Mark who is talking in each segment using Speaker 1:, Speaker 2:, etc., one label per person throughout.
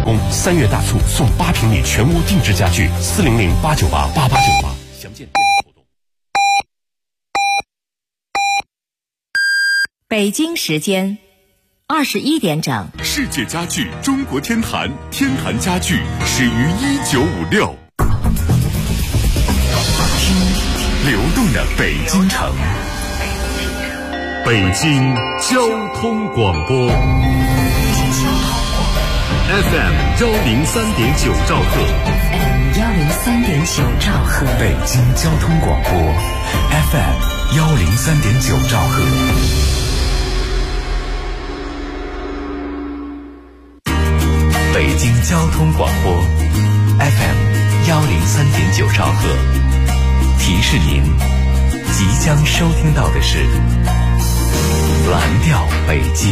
Speaker 1: 工，3月大促送8平米全屋定制家具，400-898-8898，详见店内活动。
Speaker 2: 北京时间21点整，
Speaker 3: 世界家具中国天坛，天坛家具始于1956。听流动的北京城，北京交通广播 FM 103.9兆赫
Speaker 2: 103.9兆赫，
Speaker 3: 北京交通广播 FM 103.9兆赫。北京交通广播 FM 103.9兆赫，提示您即将收听到的是蓝调北京。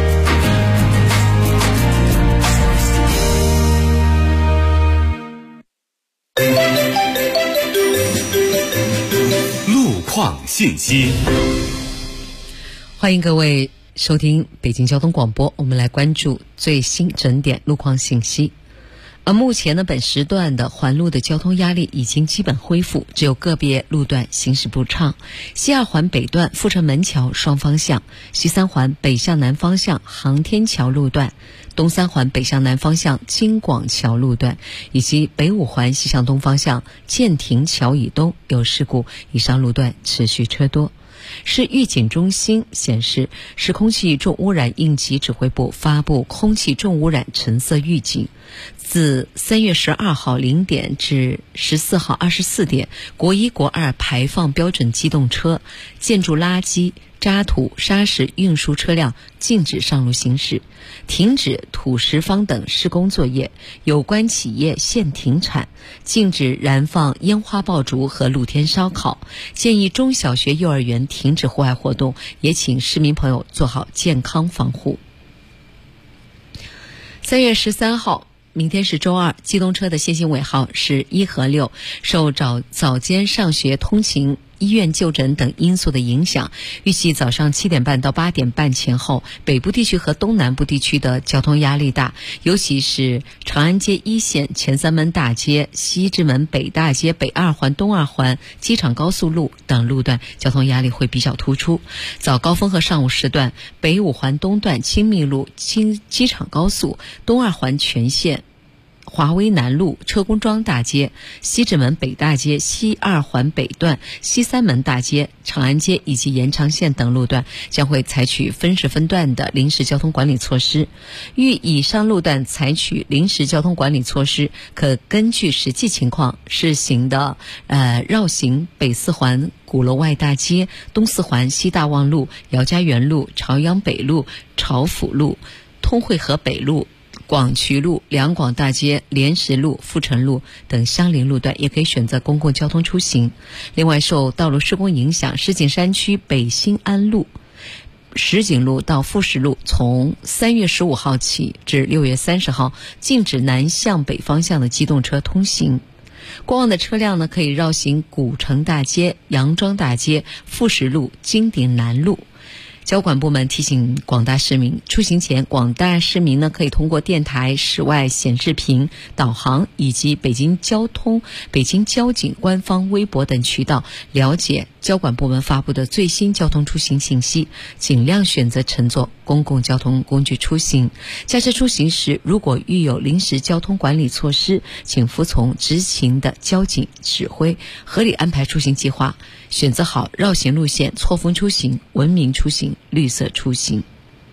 Speaker 3: 路况信息，
Speaker 4: 欢迎各位收听北京交通广播，我们来关注最新整点路况信息。目前呢，本时段的环路的交通压力已经基本恢复，只有个别路段行驶不畅。西2环北段阜成门桥双方向，西3环北向南方向航天桥路段，东3环北向南方向京广桥路段，以及北5环西向东方向建亭桥以东有事故，以上路段持续车多。市预警中心显示，市空气重污染应急指挥部发布空气重污染橙色预警。自3月12号0点至14号24点，国1、国2排放标准机动车、建筑垃圾、渣土、砂石运输车辆禁止上路行驶，停止土石方等施工作业，有关企业限停产，禁止燃放烟花爆竹和露天烧烤，建议中小学幼儿园停止户外活动，也请市民朋友做好健康防护。3月13号明天是周二，机动车的限行尾号是1和6，受早间上学通勤、医院就诊等因素的影响，预计早上7点半到8点半前后，北部地区和东南部地区的交通压力大，尤其是长安街1线前3门大街、西直门北大街、北2环、东2环、机场高速路等路段交通压力会比较突出。早高峰和上午时段，北5环东段亲密路、机场高速、东2环全线、华威南路、车公庄大街、西直门北大街、西2环北段、西3门大街、长安街以及延长线等路段将会采取分时分段的临时交通管理措施。遇以上路段采取临时交通管理措施，可根据实际情况试行的绕行北4环鼓楼外大街、东4环西大望路、姚家园路、朝阳北路、朝府路、通惠河北路、广渠路、两广大街、莲石路、阜成路等相邻路段也可以选择公共交通出行。另外，受道路施工影响，石景山区北新安路、石景路到富士路从3月15号起至6月30号禁止南向北方向的机动车通行。过往的车辆呢，可以绕行古城大街、杨庄大街、富士路、金鼎南路。交管部门提醒广大市民，出行前广大市民呢可以通过电台、室外显示屏、导航以及北京交警官方微博等渠道了解交管部门发布的最新交通出行信息，尽量选择乘坐公共交通工具出行。驾车出行时，如果遇有临时交通管理措施，请服从执勤的交警指挥，合理安排出行计划，选择好绕行路线，错峰出行、文明出行、绿色出行。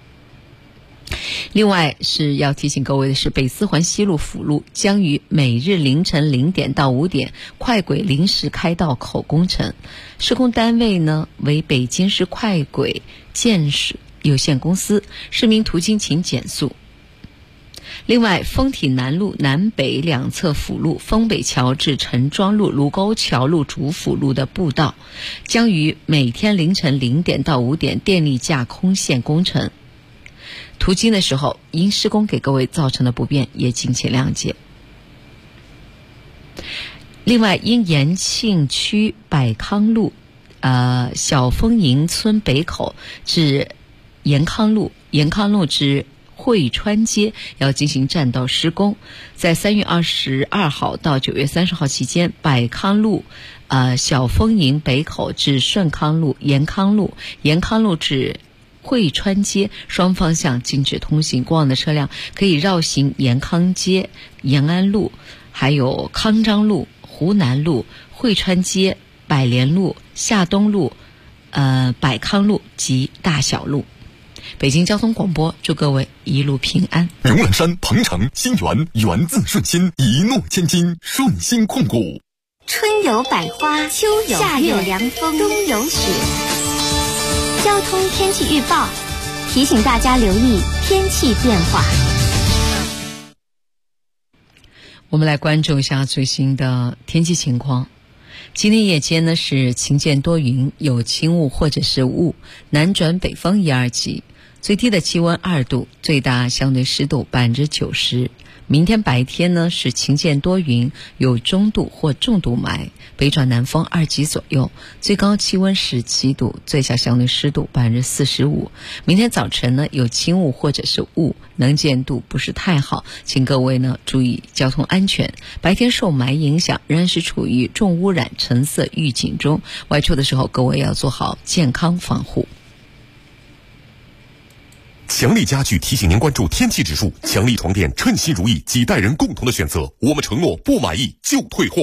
Speaker 4: 另外是要提醒各位的是，北4环西路辅路将于每日凌晨0点到5点快轨临时开道口工程，施工单位呢为北京市快轨建设有限公司，市民途经请减速。另外，丰体南路南北两侧辅路丰北桥至陈庄路、卢沟桥路主辅路的步道将于每天凌晨0点到5点电力架空线工程，途经的时候因施工给各位造成的不便也敬请谅解。另外，因延庆区百康路小丰营村北口至延康路至汇川街要进行占道施工。在3月22号到9月30号期间，百康路小丰营北口至顺康路、延康路至汇川街双方向禁止通行，过往的车辆可以绕行延康街、延安路，还有康章路、湖南路、汇川街、百联路、夏东路、百康路及大小路。北京交通广播祝各位一路平安。
Speaker 1: 荣览山、鹏城、新源，源自顺心，一诺千金，顺心控股。
Speaker 5: 春有百花，秋有夏有凉风，冬有雪。交通天气预报提醒大家留意天气变化。
Speaker 4: 我们来关注一下最新的天气情况。今天夜间呢是晴间多云，有轻雾或者是雾，南转北风1-2级，最低的气温2度，最大相对湿度90%。明天白天呢是晴间多云，有中度或重度霾，北转南风2级左右，最高气温17度，最小相对湿度45%。明天早晨呢有轻雾或者是雾，能见度不是太好，请各位呢注意交通安全。白天受霾影响，仍然是处于重污染橙色预警中，外出的时候各位要做好健康防护。
Speaker 1: 强力家具提醒您关注天气指数，强力床垫称心如意，几代人共同的选择，我们承诺不满意就退货。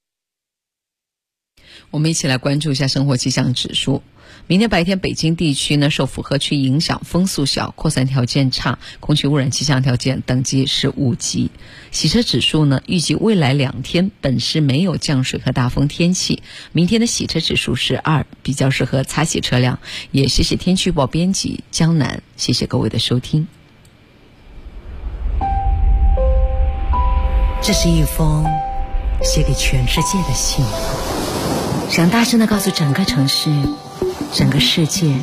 Speaker 4: 我们一起来关注一下生活气象指数。明天白天北京地区呢受符合区影响，风速小，扩散条件差，空气污染气象条件等级是5级。洗车指数呢预计未来2天本市没有降水和大风天气，明天的洗车指数是2，比较适合擦洗车辆。也谢谢天气预报编辑江南，谢谢各位的收听。
Speaker 2: 这是一封写给全世界的信，想大声地告诉整个城市，整个世界，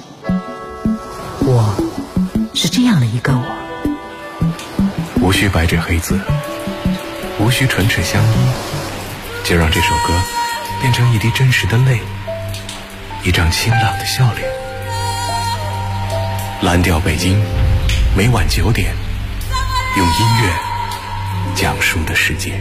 Speaker 2: 我是这样的一个我。
Speaker 3: 无需白纸黑字，无需唇齿相依，就让这首歌变成一滴真实的泪，一张清朗的笑脸。蓝调北京，每晚9点，用音乐讲述的世界。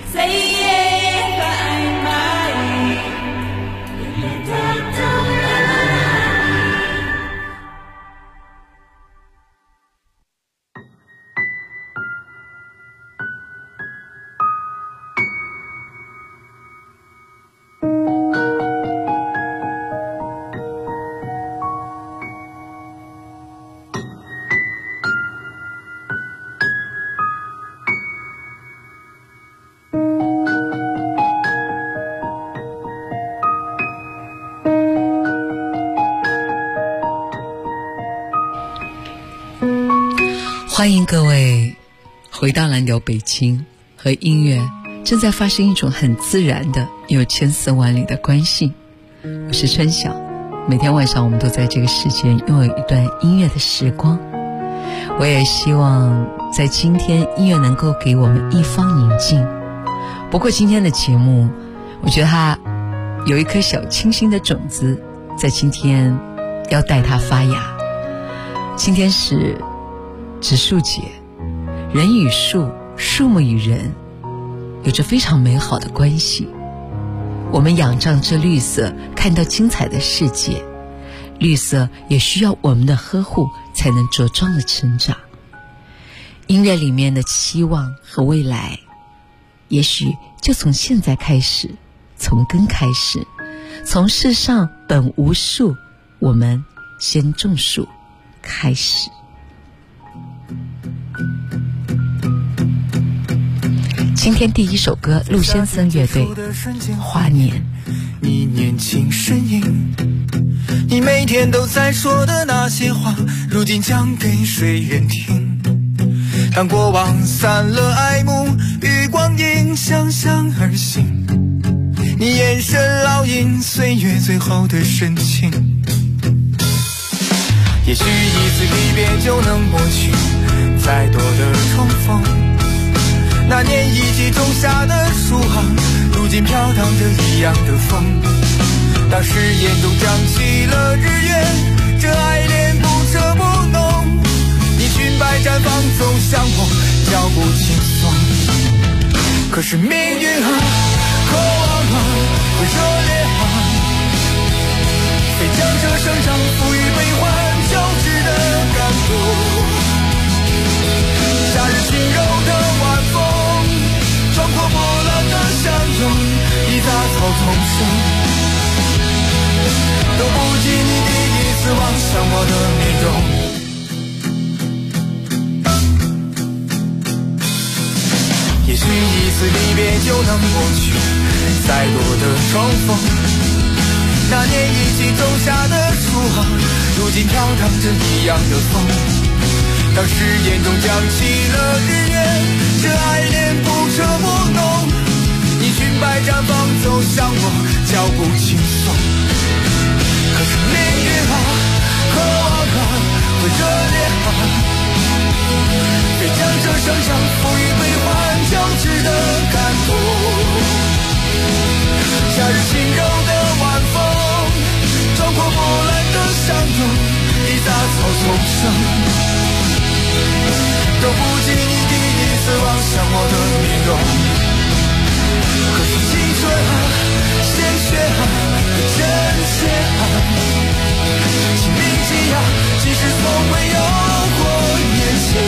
Speaker 4: 欢迎各位回到蓝调北京，和音乐正在发生一种很自然的有千丝万缕的关系。我是春晓，每天晚上我们都在这个时间拥有一段音乐的时光。我也希望在今天音乐能够给我们一方宁静。不过今天的节目，我觉得它有一颗小清新的种子，在今天要带它发芽。今天是植树节，人与树，树木与人有着非常美好的关系。我们仰仗着绿色，看到精彩的世界，绿色也需要我们的呵护才能茁壮的成长。音乐里面的期望和未来，也许就从现在开始，从根开始，从世上本无树，我们先种树开始。今天第一首歌，陆先生乐队《华年》。
Speaker 6: 你年轻身影，你每天都在说的那些话，如今讲给谁人听？当过往散了爱慕，与光阴相向而行，你眼神烙印岁月最后的深情。也许一次离别就能抹去再多的重逢，那年一起种下的树行，如今飘荡着一样的风。当誓言都涨起了日月，这爱恋不舍不浓，你裙摆白绽放，走向我脚步轻松。可是命运啊，渴望啊，热烈啊，非将这生长赋予悲欢交织的感动。夏日轻柔的晚风，壮阔波澜的相拥，一杂草丛生，都不及你第一次望向我的面容。也许一次离别就能抹去再多的重逢，那年一起走下的路啊，如今飘荡着一样的风。当誓言中降起了日月，这爱恋不彻不浓，你裙摆绽放，走向我脚步轻松。可是命运啊，渴望啊，热烈啊，非将这生长赋予悲欢交织的感动。夏日轻柔的晚风，壮阔波澜的相拥，一杂草丛生，都不及你第一次望向我的面容。可是青春啊，鲜血啊，真切啊，请铭记啊，即使从未有过年轻。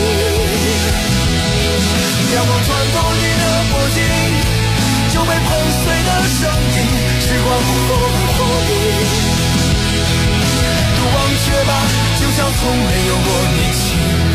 Speaker 6: 阳光穿过你的脖颈，就被碰碎的声音，时光后遗。都忘却吧，就像从没有过年轻。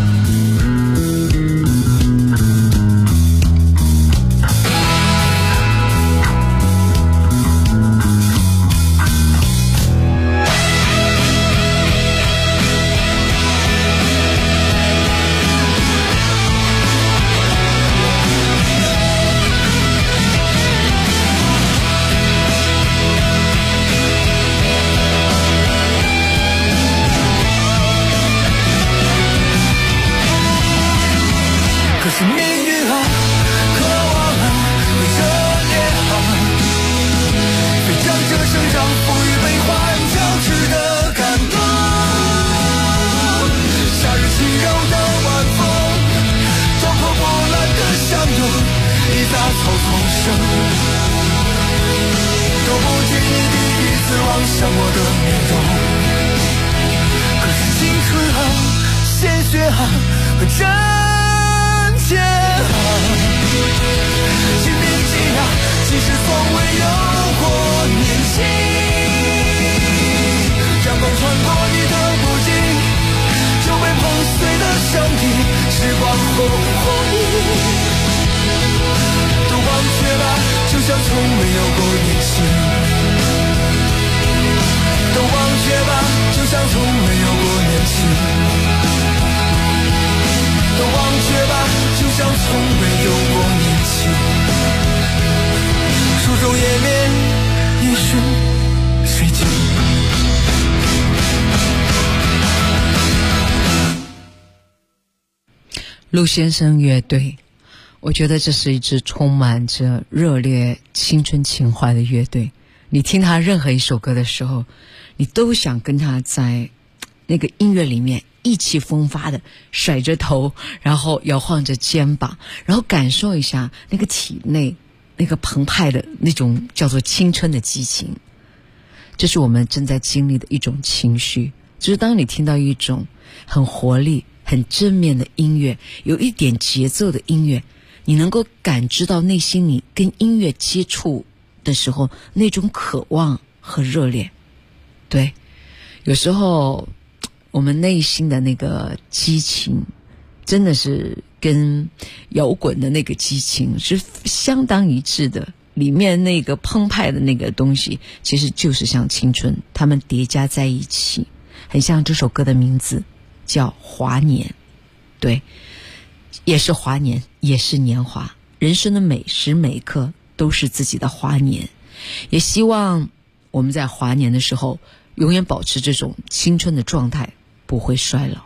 Speaker 4: 陆先生乐队，我觉得这是一支充满着热烈青春情怀的乐队。你听他任何一首歌的时候，你都想跟他在那个音乐里面意气风发的甩着头，然后摇晃着肩膀，然后感受一下那个体内那个澎湃的那种叫做青春的激情。这是我们正在经历的一种情绪，就是当你听到一种很活力很正面的音乐，有一点节奏的音乐，你能够感知到内心你跟音乐接触的时候那种渴望和热烈。对，有时候我们内心的那个激情真的是跟摇滚的那个激情是相当一致的，里面那个澎湃的那个东西其实就是像青春，它们叠加在一起，很像这首歌的名字叫华年。对，也是华年，也是年华，人生的每时每刻都是自己的华年。也希望我们在华年的时候永远保持这种青春的状态，不会衰老。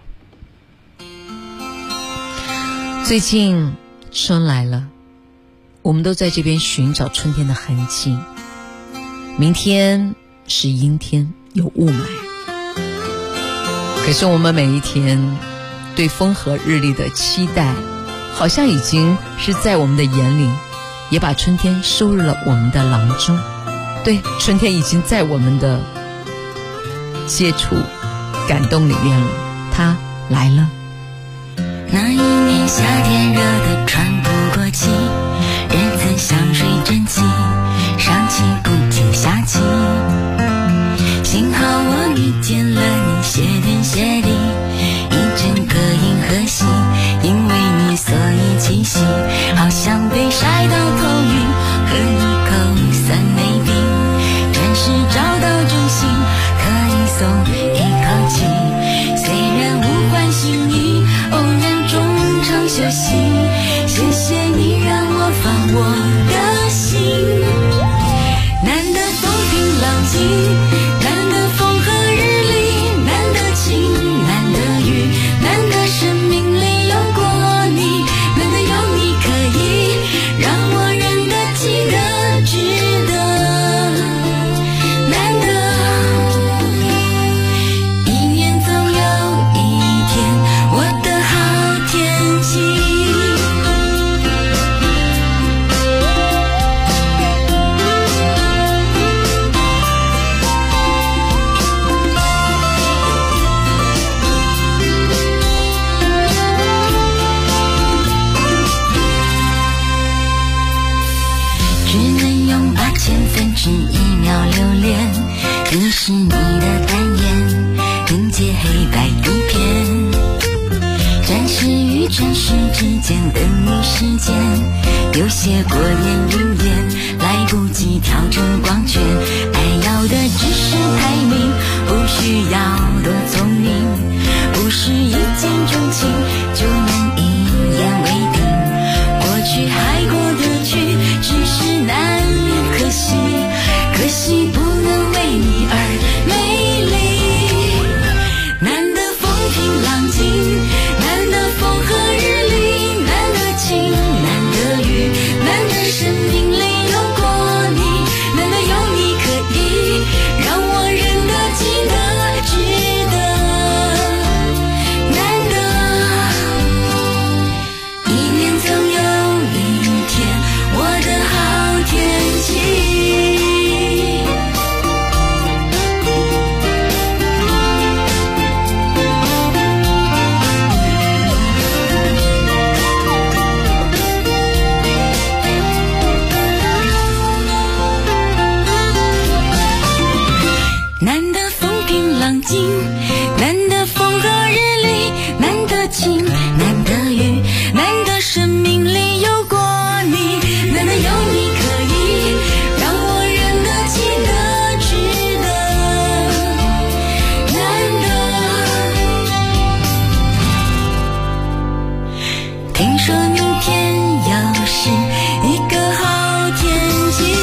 Speaker 4: 最近春来了，我们都在这边寻找春天的痕迹。明天是阴天，有雾霾，可是我们每一天对风和日丽的期待，好像已经是在我们的眼里，也把春天收入了我们的囊中。对，春天已经在我们的接触感动里面了，它来了。
Speaker 7: 那一年夏天热得喘不过气，日子像水蒸气，上气不接下气。幸好我遇见了你，谢天谢地，一整个银河系，因为你所以栖息，好像被晒到头晕，喝一口酸梅冰，暂时找到中心，可以松一口气。虽然无关心意，偶然中场休息，谢谢你让我放我的心。难得风平浪静，难得风和日丽，难得晴，难得雨，难得生命里有过你，难得有你可以让我认得记得值得，难得一年总有一天我的好天气。只能用8000分之1秒留恋，你是你的单眼，凝结黑白底片，暂时与暂时之间等于时间，有些过眼云烟，来不及调整光圈，爱要的只是排名，不需要多聪明，不是一见钟情就能一言为定，过去还过得去，只是难以可惜，可惜不能为你而美丽。难得风平浪静，难得风和日丽，难得晴，难得雨，难得生命里有过你，难得有你可以让我认得记得值得，难得一年总有一天我的好天气。难得风平浪静，难得风和日丽，难得晴，难得雨，难得生命里有过你，难得有你可以让我认得记得值得，难得听说明天又是一个好天气。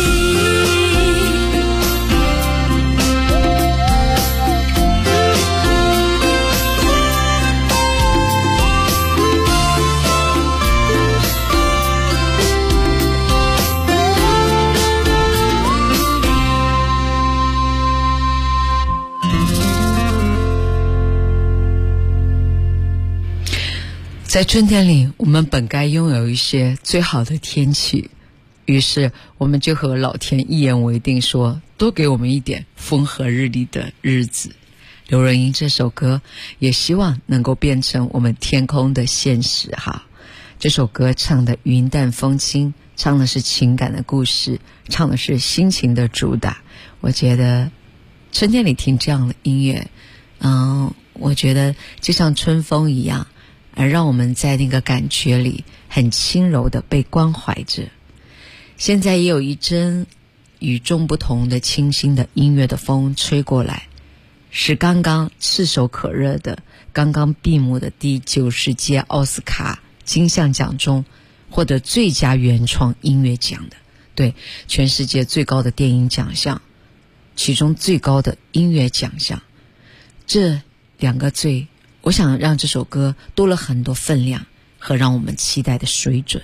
Speaker 4: 在春天里，我们本该拥有一些最好的天气，于是我们就和老天一言为定，说多给我们一点风和日丽的日子。刘若英这首歌也希望能够变成我们天空的现实哈。这首歌唱的云淡风轻，唱的是情感的故事，唱的是心情的主打。我觉得春天里听这样的音乐，我觉得就像春风一样，而让我们在那个感觉里很轻柔的被关怀着。现在也有一阵与众不同的清新的音乐的风吹过来，是刚刚炙手可热的刚刚闭幕的第90届奥斯卡金像奖中获得最佳原创音乐奖的，对，全世界最高的电影奖项，其中最高的音乐奖项。这两个最，我想让这首歌多了很多分量和让我们期待的水准。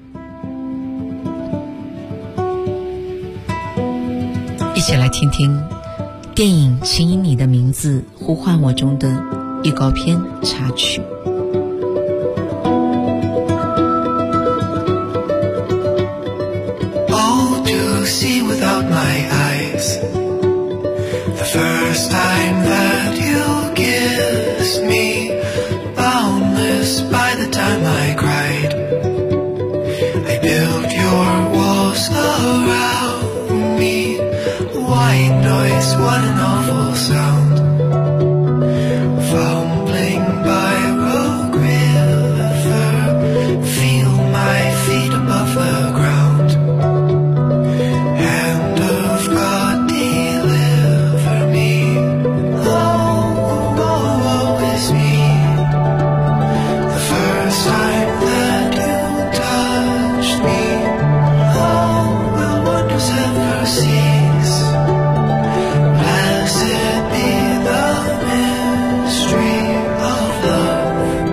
Speaker 4: 一起来听听电影《请以你的名字呼唤我》中的预告片插曲。
Speaker 6: my eyes. The first time that you kissed me, boundless by the time I cried. I built your walls around me. White noise, what an awful sound. Fumbling by Rogue River, feel my feet above the ground. Hand of God, deliver me. Oh, woe is me. The first time that you touched me, oh, will wonders ever cease? Blessed be the mystery of love.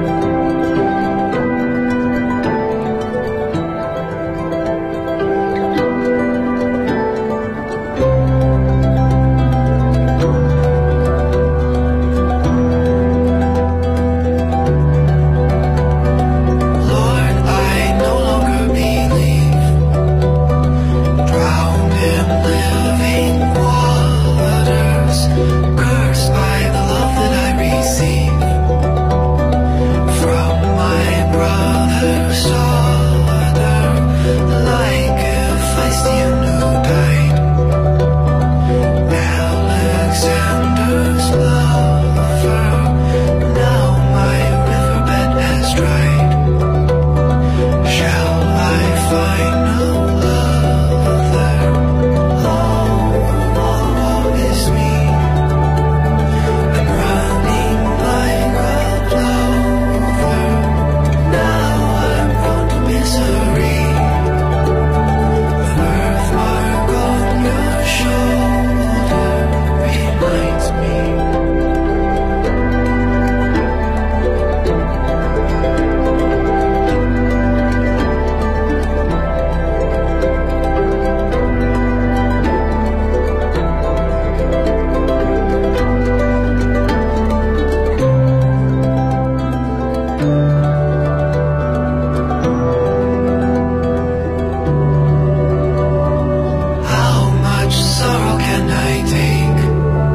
Speaker 6: Lord, I no longer believe, drowned in living waters, cursed by the love that I receive from my brother's daughter, like if I still knew died. Alexander's lover, now my riverbed has dried. Shall I find no other? Oh, woe is me. I'm running like a plover. Now I'm prone to misery. The birthmark on your shoulder reminds me. How much sorrow can I take?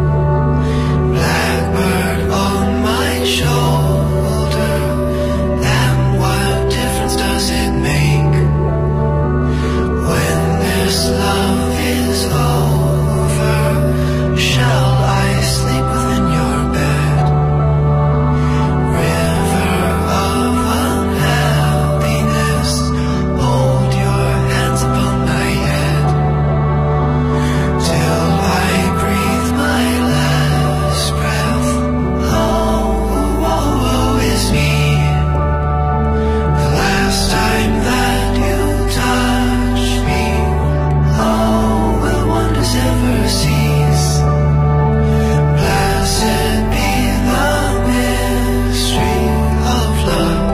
Speaker 6: Blackbird on my shoulder, and what difference does it make when this love is over? Shall I sleep within your bed? River of unhappiness, hold your hands upon my head till I breathe my last breath. Oh, woe is me. The last time that you touched me, oh, will wonders ever cease? Blessed be the mystery of love.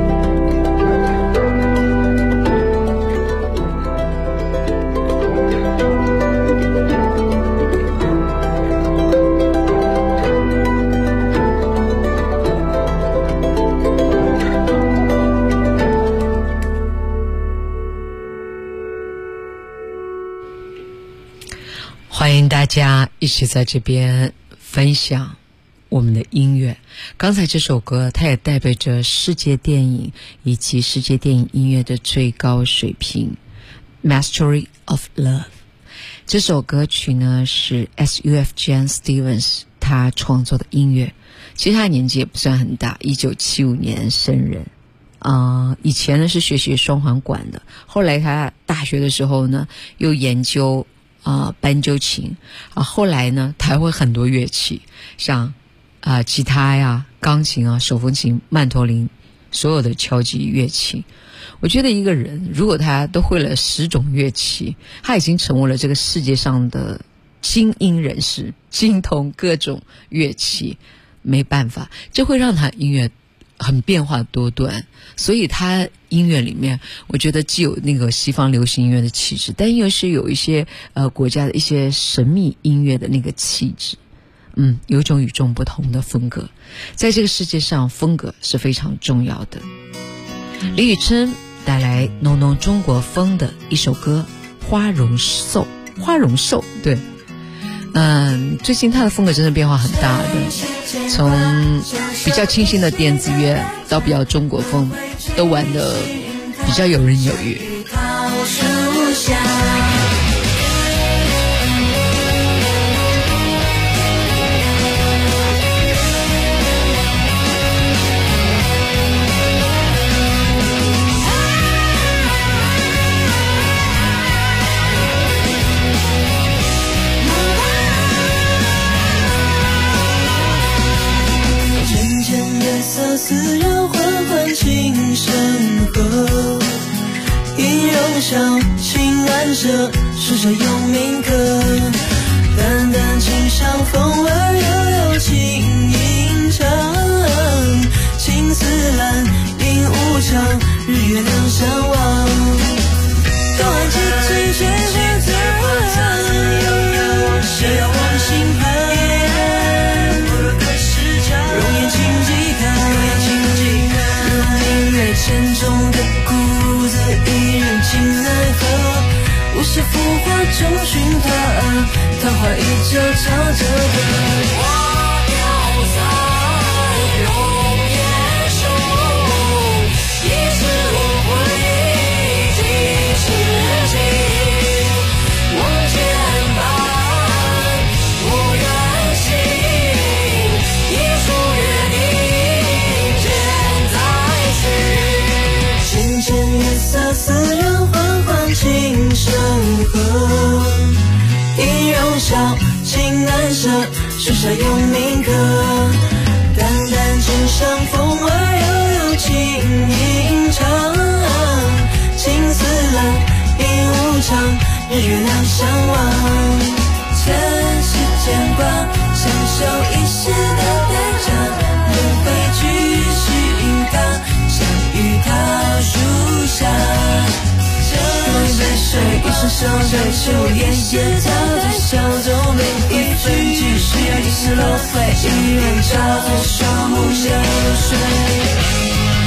Speaker 4: 欢迎大家一起在这边分享我们的音乐。刚才这首歌它也代表着世界电影以及世界电影音乐的最高水平， Mastery of Love。 这首歌曲呢是 SUF Jan Stevens 他创作的音乐。其实他年纪也不算很大，1975年生人。以前呢是学双簧管的，后来他大学的时候呢又研究斑鸠琴后来呢他还会很多乐器，像吉他呀、钢琴啊、手风琴、曼陀林，所有的敲击乐器。我觉得一个人如果他都会了10种乐器，他已经成为了这个世界上的精英人士，精通各种乐器。没办法，这会让他音乐很变化多端，所以他音乐里面我觉得既有那个西方流行音乐的气质，但又是有一些国家的一些神秘音乐的那个气质。有一种与众不同的风格。在这个世界上，风格是非常重要的。李宇春带来浓浓中国风的一首歌《花容颂》。 花容瘦，对，最近他的风格真的变化很大的，从比较清新的电子乐到比较中国风，都玩得比较游刃有余。
Speaker 8: 似绕缓缓轻声和音容笑情安舍，书写有铭刻，淡淡清香风儿悠悠轻吟唱，青丝蓝映无常，日月两相望，高安几岁却是自然，谁要往心盼，容颜轻吉他，沉重的骨子一人情奈何，无限浮华中寻他，桃花依旧朝着歌。花飘散容颜瘦，一世无悔几世情，望千般无缘心，一束月明见在世。浅月色似人缓缓轻声和，音容笑情难舍，书下有铭刻，淡淡清香风儿悠悠轻吟唱，青丝蓝映无常，日月两相望，前世牵挂，相守一世的代价，轮回去是应当，相遇桃树下，这杯水一生手摘出烟叶，他在笑中每一分句需要一世轮回，一人照在双目流水。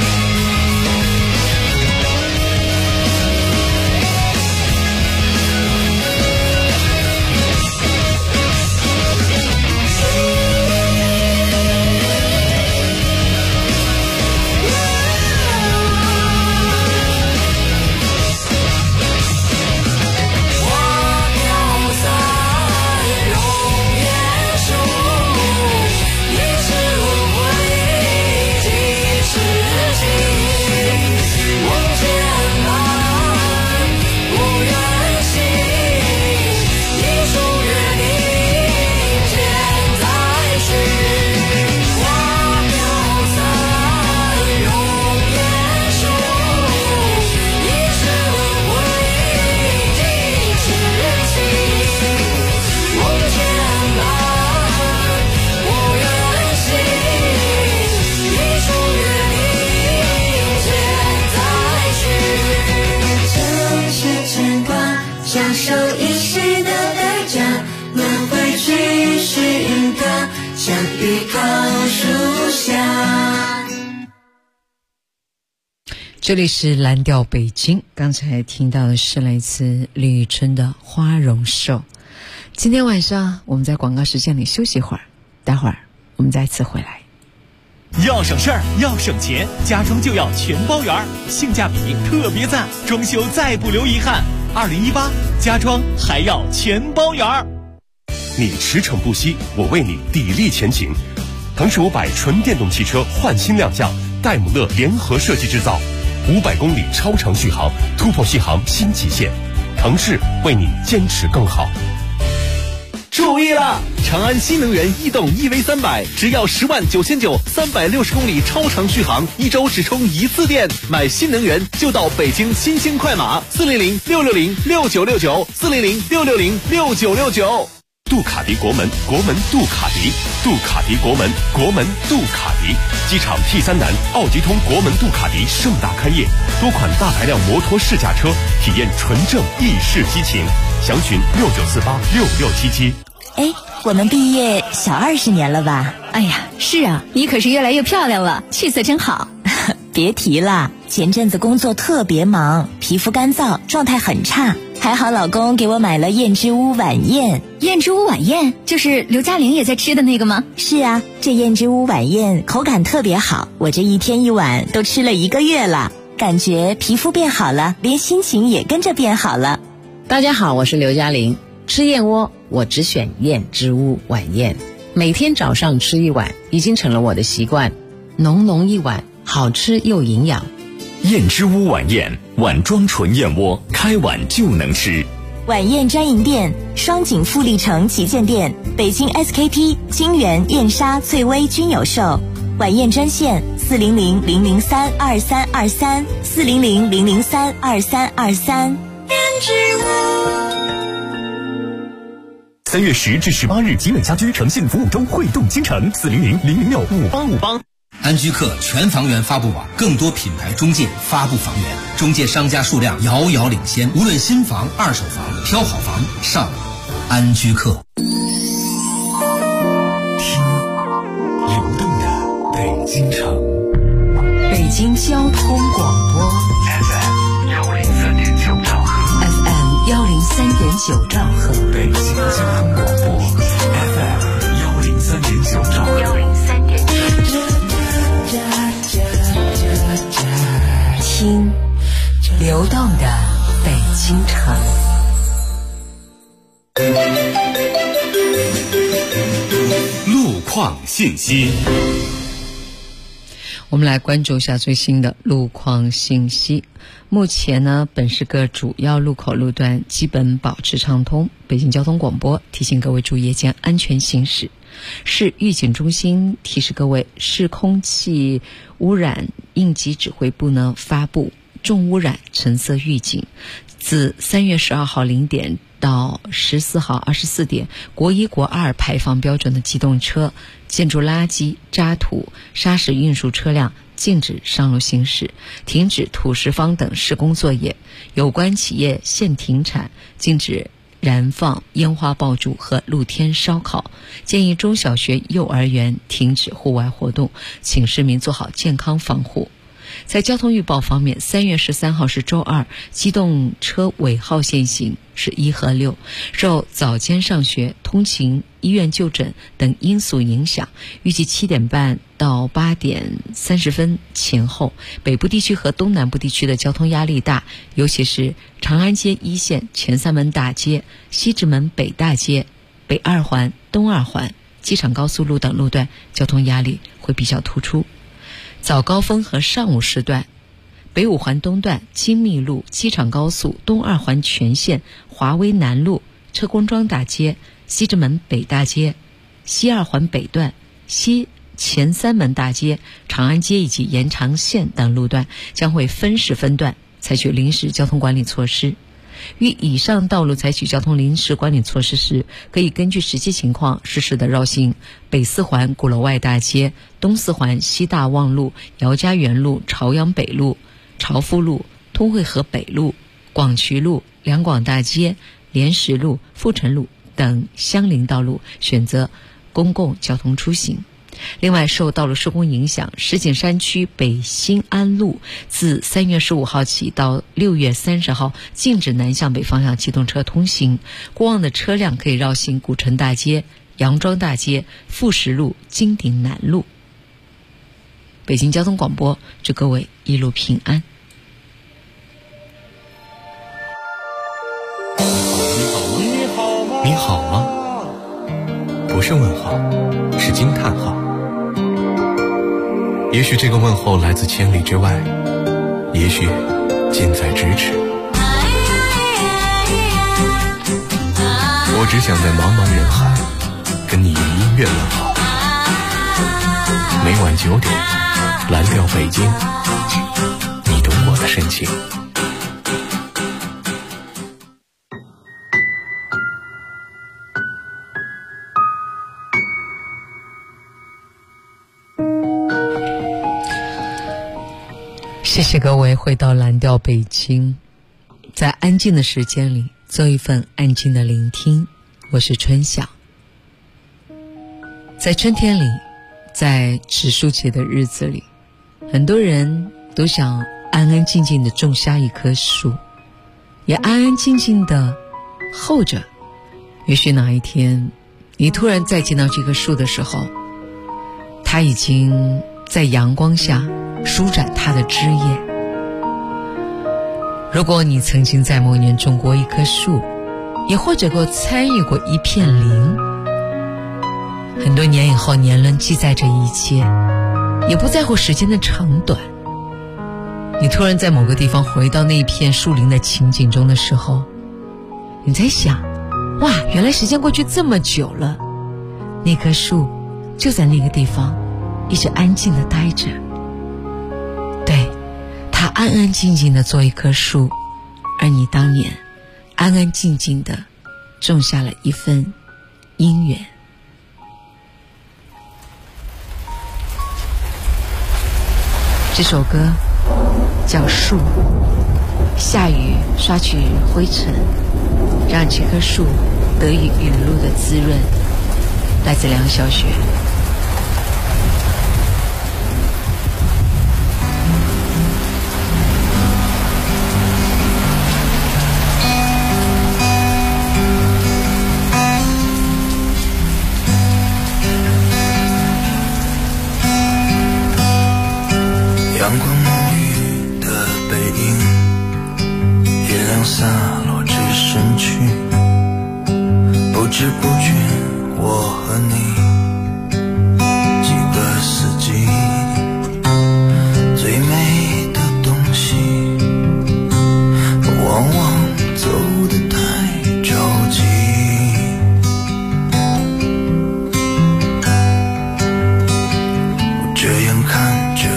Speaker 4: 这里是蓝调北京，刚才听到的是来自李宇春的《花容瘦》。今天晚上我们在广告时间里休息一会儿，待会儿我们再次回来。
Speaker 9: 要省事儿，要省钱，家装就要全包圆，性价比特别赞，装修再不留遗憾。2018家装还要全包圆。
Speaker 1: 你驰骋不息，我为你砥砺前行。腾势500纯电动汽车焕新亮相，戴姆勒联合设计制造，500公里超长续航，突破续航新极限。腾势为你坚持更好。
Speaker 9: 注意了！长安新能源逸动 EV300，只要10.99000，360公里超长续航，1周只充1次电。买新能源就到北京新兴快马，400-660-6969，400-660-6969。
Speaker 1: 杜卡迪国门，国门杜卡迪，杜卡迪国门，国门杜卡迪。机场 T3南奥迪通国门杜卡迪盛大开业，多款大排量摩托试驾车，体验纯正意式激情。详询69486677。
Speaker 10: 哎，我们毕业小20年了吧？
Speaker 5: 哎呀，是啊，你可是越来越漂亮了，气色真好。
Speaker 10: 别提了，前阵子工作特别忙，皮肤干燥，状态很差，还还好老公给我买了燕之屋晚宴。
Speaker 5: 燕之屋晚宴就是刘嘉玲也在吃的那个吗？
Speaker 10: 是啊，这燕之屋晚宴口感特别好，我这一天一碗都吃了1个月了，感觉皮肤变好了，连心情也跟着变好了。
Speaker 11: 大家好，我是刘嘉玲。吃燕窝我只选燕之屋晚宴，每天早上吃1碗已经成了我的习惯，浓浓一碗，好吃又营养。
Speaker 3: 燕之屋晚宴，碗装纯燕窝，开碗就能吃。
Speaker 10: 晚宴专营店：双井富力城旗舰店、北京 SKP、金源、燕莎、翠微均有售。晚宴专线：400-003-2323，400-003-2323。
Speaker 8: 燕之屋。
Speaker 3: 3月10至18日，集美家居诚信服务周汇动京城，400-006-5858。
Speaker 12: 安居客全房源发布网，更多品牌中介发布房源，中介商家数量遥遥领先。无论新房、二手房，挑好房上网。安居客。
Speaker 3: 听流动的北京城，
Speaker 2: 北京交通广播
Speaker 3: FM 103.9兆赫
Speaker 2: ，FM 103.9兆赫，
Speaker 3: 北京交通广播 FM 103.9兆赫，103.9。
Speaker 2: 听流动的北京城。
Speaker 3: 路况信息，
Speaker 4: 我们来关注一下最新的路况信息。目前呢，本市各主要路口路段基本保持畅通。北京交通广播提醒各位注意夜间安全行驶。市预警中心提示各位，市空气污染应急指挥部呢发布重污染橙色预警，自3月12号0点到14号24点，国1、国2排放标准的机动车、建筑垃圾、渣土、砂石运输车辆禁止上路行驶，停止土石方等施工作业，有关企业限停产，禁止燃放烟花爆竹和露天烧烤，建议中小学、幼儿园停止户外活动，请市民做好健康防护。在交通预报方面，3月13号是周二，机动车尾号限行是1和6，受早间上学、通勤、医院就诊等因素影响，预计7点半到8点30分前后，北部地区和东南部地区的交通压力大，尤其是长安街一线、前3门大街、西直门北大街、北2环、东2环、机场高速路等路段交通压力会比较突出。早高峰和上午时段，北5环东段、金密路、机场高速、东2环全线、华威南路、车公庄大街、西直门北大街、西2环北段、西前3门大街、长安街以及延长线等路段将会分时分段采取临时交通管理措施。与以上道路采取交通临时管理措施时，可以根据实际情况适时的绕行北4环鼓楼外大街、东4环西大望路、姚家园路、朝阳北路、朝富路、通惠河北路、广渠路、两广大街、莲石路、富城路等相邻道路选择公共交通出行。另外，受道路施工影响，石景山区北新安路自3月15号起到6月30号禁止南向北方向机动车通行，过往的车辆可以绕行古城大街、杨庄大街、富石路、金鼎南路。北京交通广播祝各位一路平安。
Speaker 13: 你好吗？不是问号，是惊叹号。也许这个问候来自千里之外，也许近在咫尺。我只想在茫茫人海跟你用音乐问好。每晚9点，蓝调北京，你懂我的深情。
Speaker 4: 谢谢各位回到蓝调北京，在安静的时间里做一份安静的聆听。我是春晓。在春天里，在植树节的日子里，很多人都想安安静静地种下一棵树， 也安安静静的候着。也许哪一天你突然再见到这棵树的时候，它已经在阳光下舒展它的枝叶。如果你曾经在某年种过一棵树，也或者参与过一片林，很多年以后年轮记载着一切，也不在乎时间的长短。你突然在某个地方回到那片树林的情景中的时候，你在想，哇，原来时间过去这么久了，那棵树就在那个地方一直安静地待着。对，它安安静静地做一棵树，而你当年安安静静地种下了一份姻缘。这首歌叫《树》，下雨刷去灰尘，让这棵树得以雨露的滋润。来自梁晓雪。
Speaker 6: 阳光沐浴的背影，月亮洒落至身躯，不知不觉我和你几个四季，最美的东西往往走得太着急。我这样看着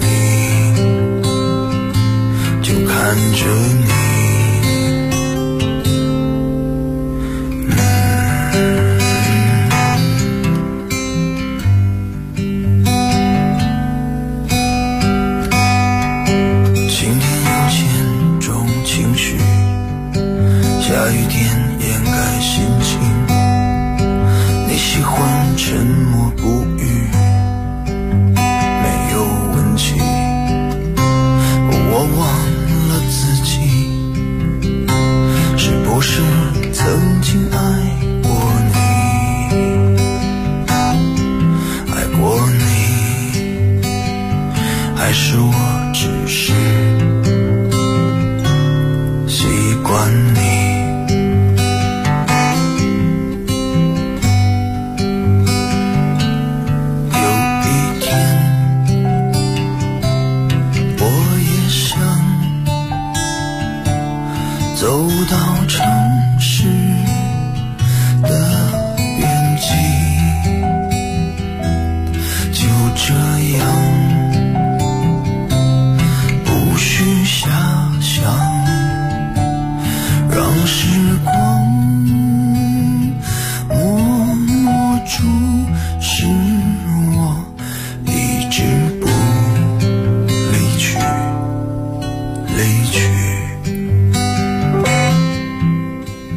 Speaker 6: 看着你，晴天有千种情绪，下雨天掩盖心情。你喜欢沉默不语，没有温情。我忘自己是不是曾经爱过你，爱过你，还是我只是习惯你。走到城市的边际，就这样不需遐想，让时光默住，是我一直不离去，离去。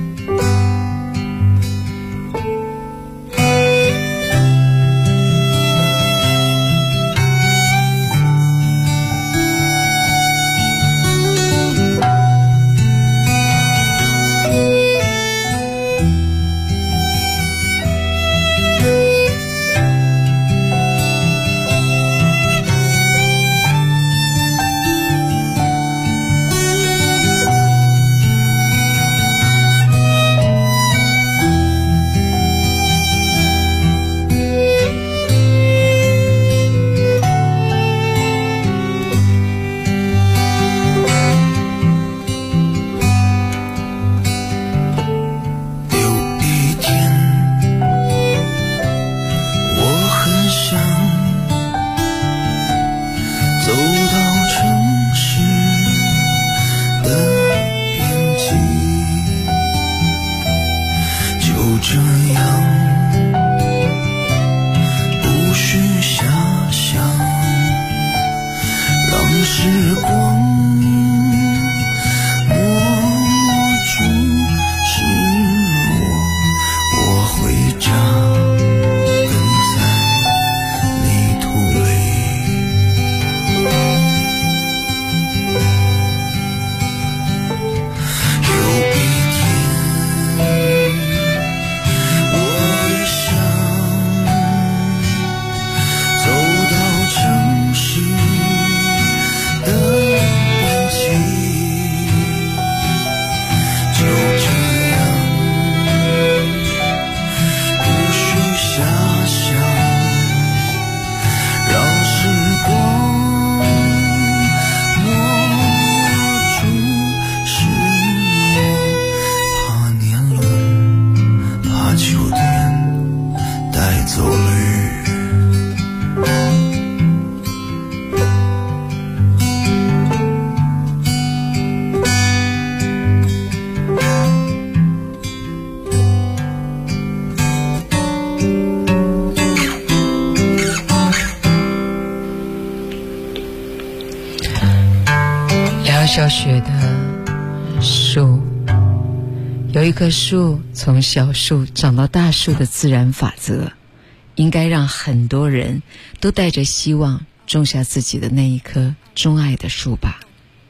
Speaker 4: 小学的树，有一棵树从小树长到大树的自然法则，应该让很多人都带着希望种下自己的那一棵钟爱的树吧。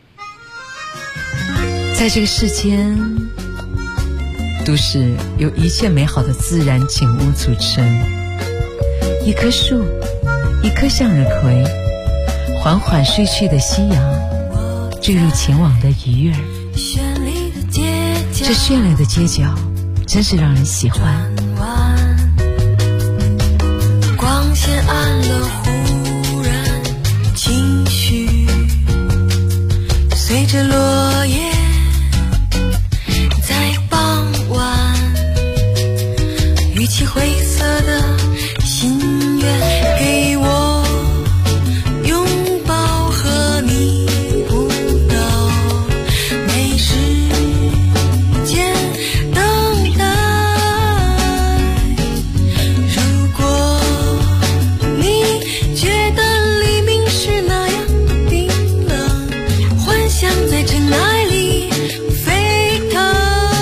Speaker 4: 在这个世间，都市由一切美好的自然景物组成，一棵树，一颗向日葵，缓缓睡去的夕阳，坠入前往的鱼儿，这绚丽的街角真是让人喜欢。
Speaker 8: 光线暗了，忽然情绪随着落叶在傍晚，语气灰色的心愿，给我拥抱和弥补到没时间等待。如果你觉得黎明是那样冰冷，幻想在尘埃里飞腾。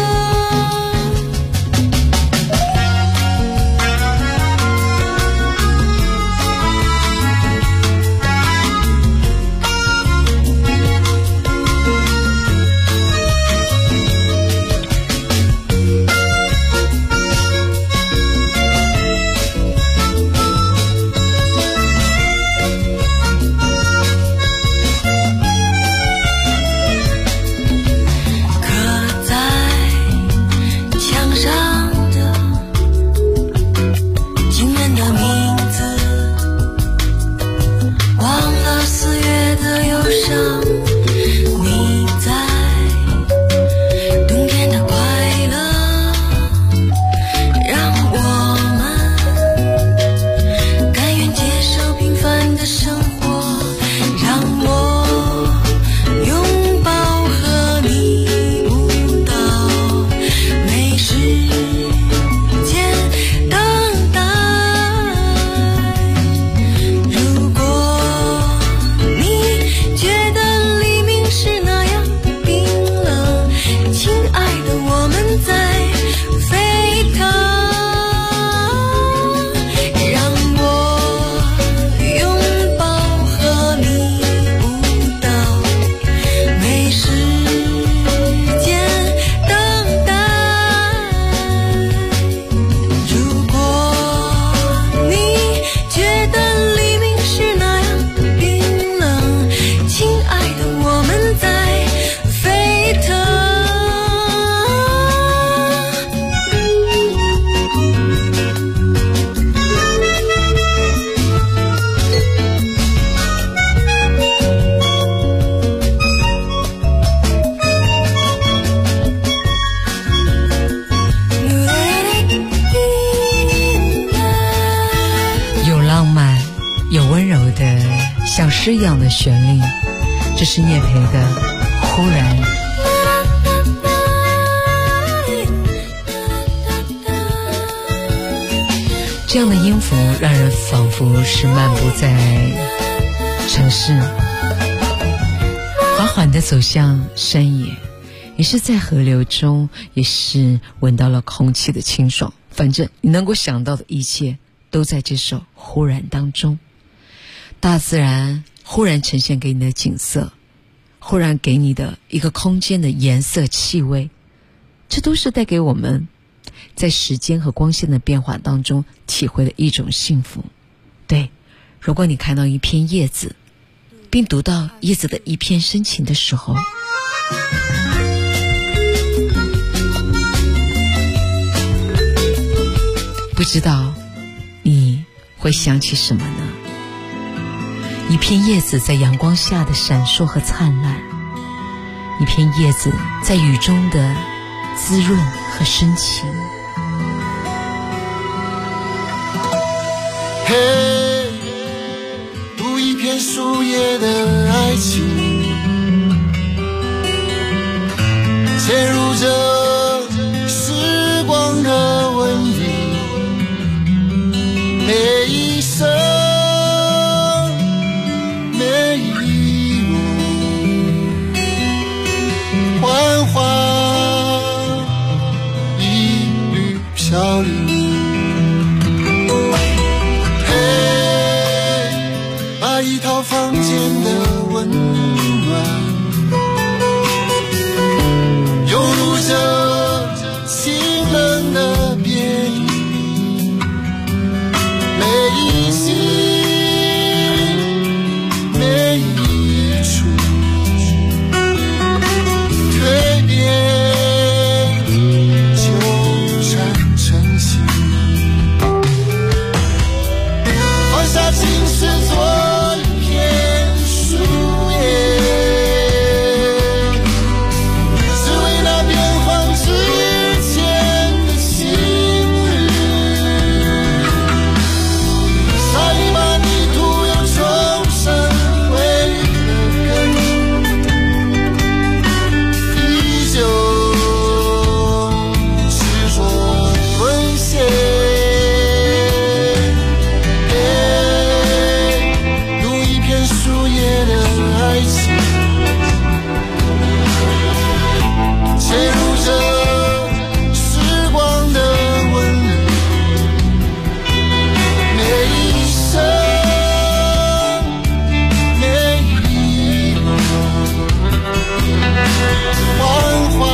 Speaker 4: 像诗一样的旋律，这是叶培的《忽然》。这样的音符让人仿佛是漫步在城市，缓缓地走向山野，也是在河流中，也是闻到了空气的清爽。反正你能够想到的一切都在这首《忽然》当中。大自然忽然呈现给你的景色，忽然给你的一个空间的颜色气味，这都是带给我们在时间和光线的变化当中体会的一种幸福。对，如果你看到一片叶子，并读到叶子的一片深情的时候，不知道你会想起什么呢？一片叶子在阳光下的闪烁和灿烂，一片叶子在雨中的滋润和深情。
Speaker 14: 嘿，读一片树叶的爱情，潜入这时光的纹理，每一声每一幕间的温暖，犹如这清冷的别离，每一季每一处蜕变，纠缠成情，放下情是做一片树叶，只为那变黄之前的情侣，撒一把泥土又重生回了根，依旧执着沦陷。爱情潜入着时光的温流，每一生每一梦，幻化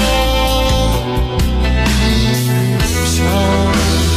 Speaker 14: 一飘。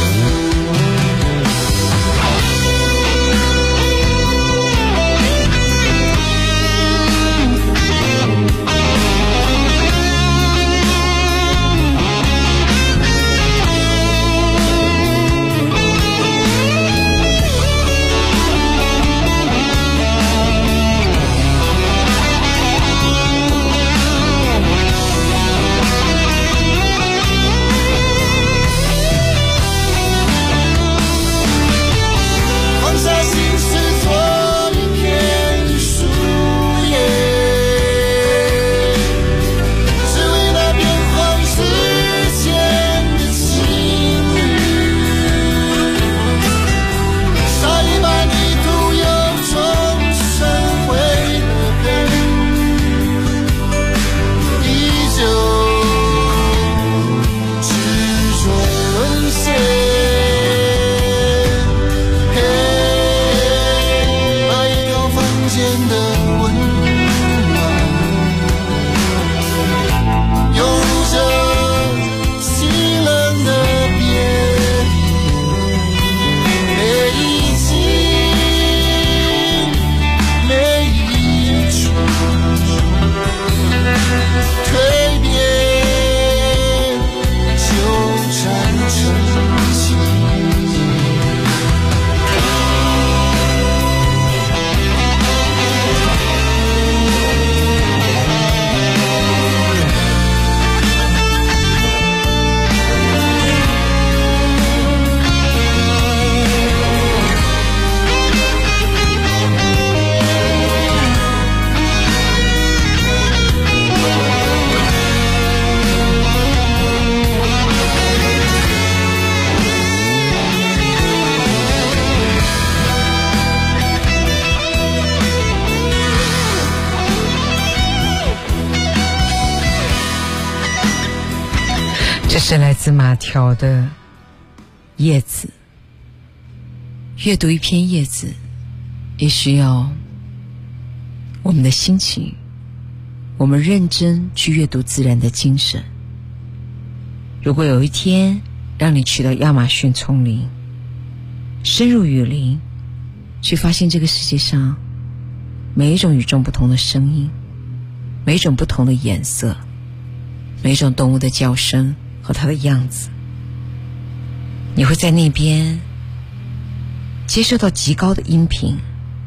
Speaker 4: 这是来自马条的叶子。阅读一篇叶子，也需要我们的心情，我们认真去阅读自然的精神。如果有一天让你去到亚马逊丛林，深入雨林，去发现这个世界上每一种与众不同的声音，每一种不同的颜色，每一种动物的叫声和它的样子，你会在那边接受到极高的音频，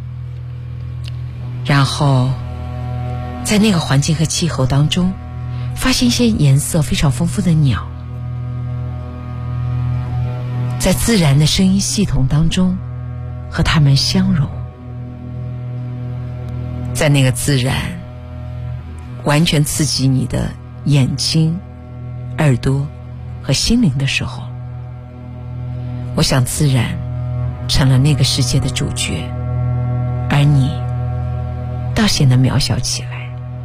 Speaker 4: 然后在那个环境和气候当中发现一些颜色非常丰富的鸟，在自然的声音系统当中和它们相融，在那个自然完全刺激你的眼睛、耳朵和心灵的时候，我想自然成了那个世界的主角，而你倒显得渺小起来。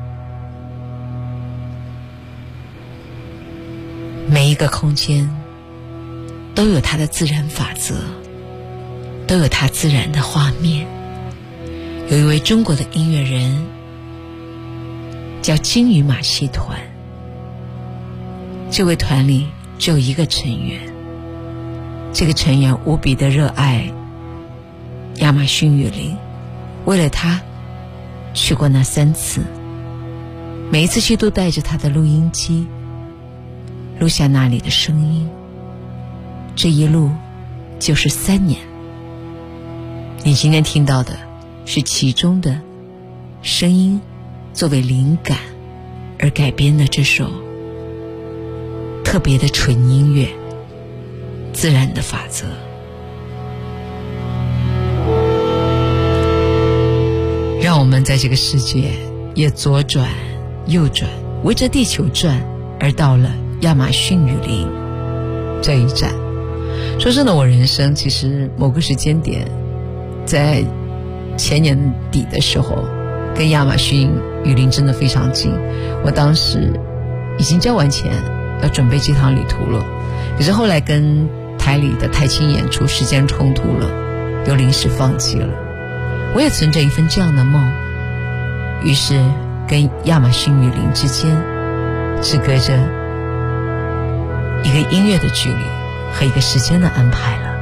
Speaker 4: 每一个空间都有它的自然法则，都有它自然的画面， 有一位中国的音乐人叫金鱼马戏团，这位团里只有一个成员，这个成员无比的热爱亚马逊雨林，为了他去过那3次，每一次去都带着他的录音机录下那里的声音，这一录就是3年。你今天听到的是其中的声音作为灵感而改编的这首特别的纯音乐，自然的法则。让我们在这个世界也左转右转，围着地球转，而到了亚马逊雨林这一站。说真的，我人生其实某个时间点，在前年底的时候，跟亚马逊雨林真的非常近。我当时已经交完钱，要准备这趟旅途了，可是后来跟台里的台青演出时间冲突了，又临时放弃了。我也存着一份这样的梦，于是跟亚马逊雨林之间只隔着一个音乐的距离和一个时间的安排了。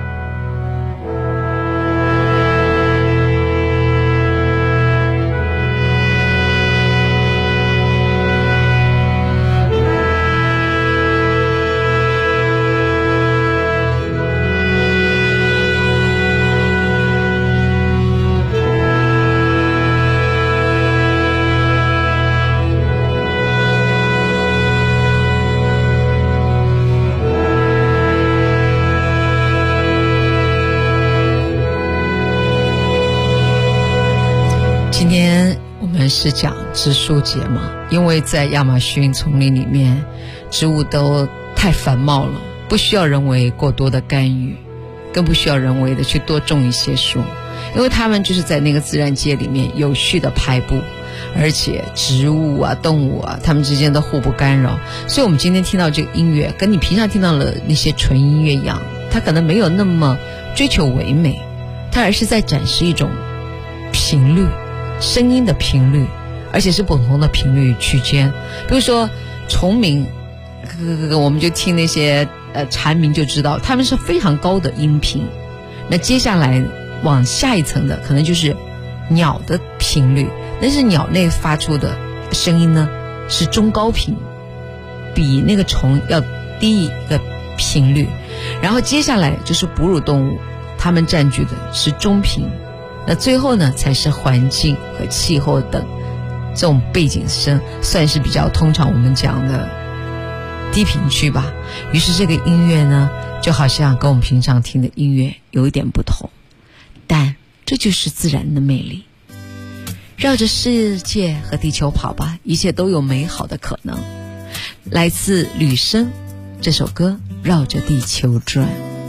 Speaker 4: 今天我们是讲植树节嘛，因为在亚马逊丛林里面，植物都太繁茂了，不需要人为过多的干预，更不需要人为的去多种一些树，因为它们就是在那个自然界里面有序的排布，而且植物啊动物啊它们之间都互不干扰。所以我们今天听到这个音乐跟你平常听到的那些纯音乐一样，它可能没有那么追求唯美，它而是在展示一种频率，声音的频率，而且是不同的频率区间。比如说虫鸣，我们就听那些蝉鸣就知道它们是非常高的音频。那接下来往下一层的可能就是鸟的频率，但是鸟类发出的声音呢是中高频，比那个虫要低一个频率。然后接下来就是哺乳动物，它们占据的是中频。那最后呢才是环境和气候等这种背景声，算是比较通常我们讲的低频区吧。于是这个音乐呢就好像跟我们平常听的音乐有一点不同，但这就是自然的魅力。绕着世界和地球跑吧，一切都有美好的可能。来自吕声这首歌绕着地球转，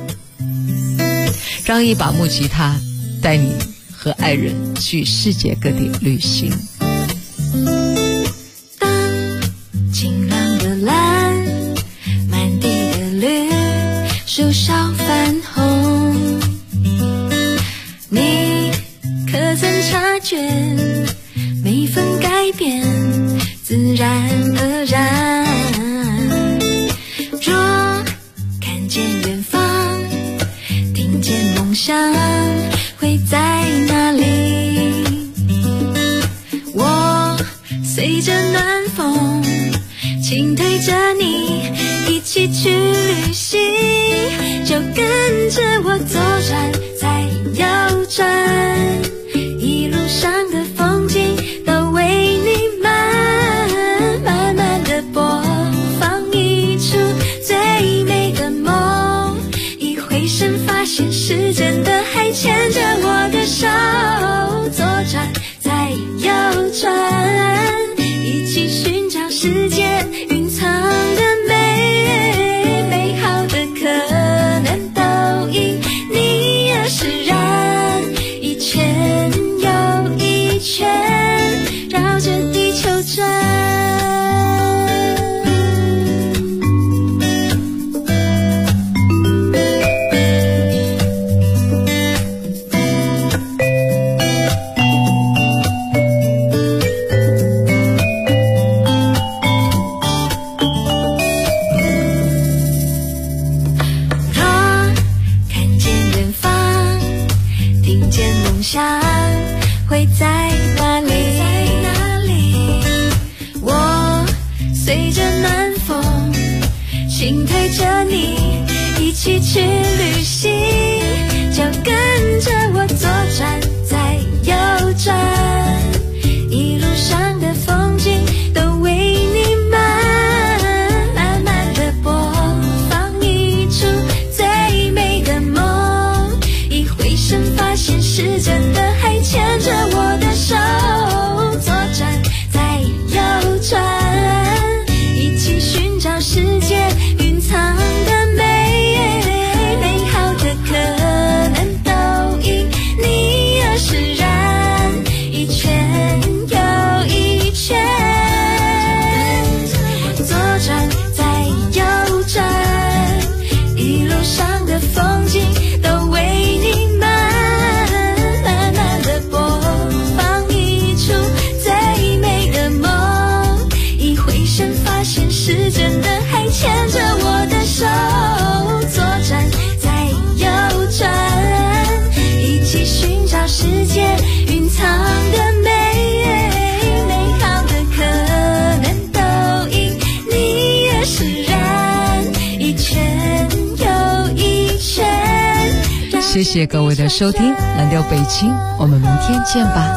Speaker 4: 让一把木吉他带你和爱人去世界各地旅行。
Speaker 8: 当晴朗的蓝，满地的绿，树梢泛红，你可曾察觉每分改变自然而然？若看见远方，听见梦想会在哪里？我随着暖风轻推着你一起去旅行，就跟着我左转再右转，一路上的风景都为你慢慢的播放一出最美的梦。一回身发现是真的，还牵着我的手，左转再右转，一起寻找世界蕴藏的美好的可能都因你而释然，一切
Speaker 15: 心推着你一起去旅行，就跟着我左转再右转，一路上的风景都为你慢慢的播放一出最美的梦，一回身发现是真的，还牵着我的手，左转再右转，一起寻找世界蕴藏的美好的可能都因你而释然，一圈又一圈，左转再右转，一路上的风景都为你慢慢的播放一出最美的梦，一回身发现是真的，还牵着我的手，左转再右转，一起寻找世界蕴藏的美好的可能都因你而释然，一圈又一圈。
Speaker 4: 谢谢各位的收听，蓝调北京，我们明天见吧。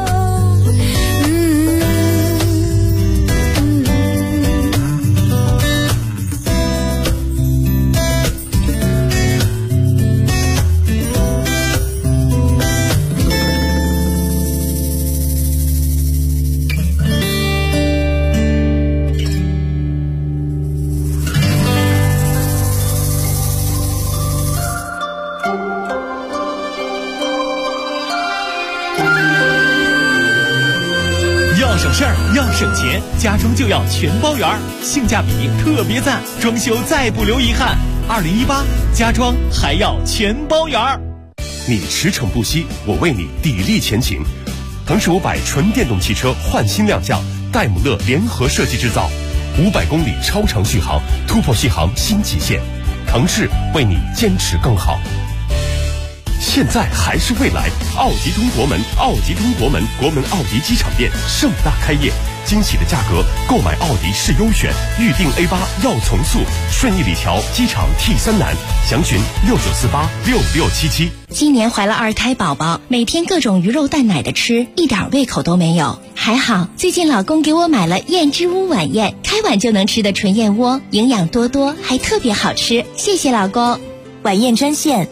Speaker 9: 要省事儿，要省钱，家装就要全包圆，性价比特别赞，装修再不留遗憾。2018家装还要全包圆。
Speaker 1: 你驰骋不息，我为你砥砺前行。腾势500纯电动汽车焕新亮相，戴姆勒联合设计制造，500公里超长续航，突破续航新极限。腾势为你坚持更好。现在还是未来，奥迪通国门，奥迪通国门，国门奥迪机场店盛大开业，惊喜的价格，购买奥迪是优选，预定 A8要从速，顺义里桥机场 T3南，详询69486677。
Speaker 10: 今年怀了2胎宝宝，每天各种鱼肉蛋奶的吃，一点胃口都没有。还好最近老公给我买了燕之屋晚宴，开碗就能吃的纯燕窝，营养多多，还特别好吃，谢谢老公。
Speaker 16: 晚宴专线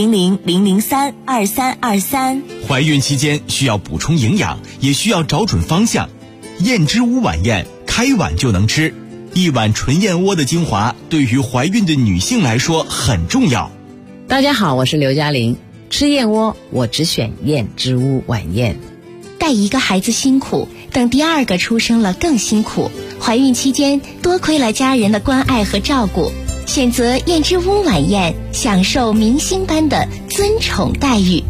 Speaker 16: 400-003-2323。
Speaker 17: 怀孕期间需要补充营养，也需要找准方向。燕之屋晚宴，开碗就能吃，一碗纯燕窝的精华，对于怀孕的女性来说很重要。
Speaker 11: 大家好，我是刘嘉玲。吃燕窝，我只选燕之屋晚宴。
Speaker 10: 带一个孩子辛苦，等第2个出生了更辛苦。怀孕期间多亏了家人的关爱和照顾，选择燕之屋晚宴，享受明星般的尊宠待遇。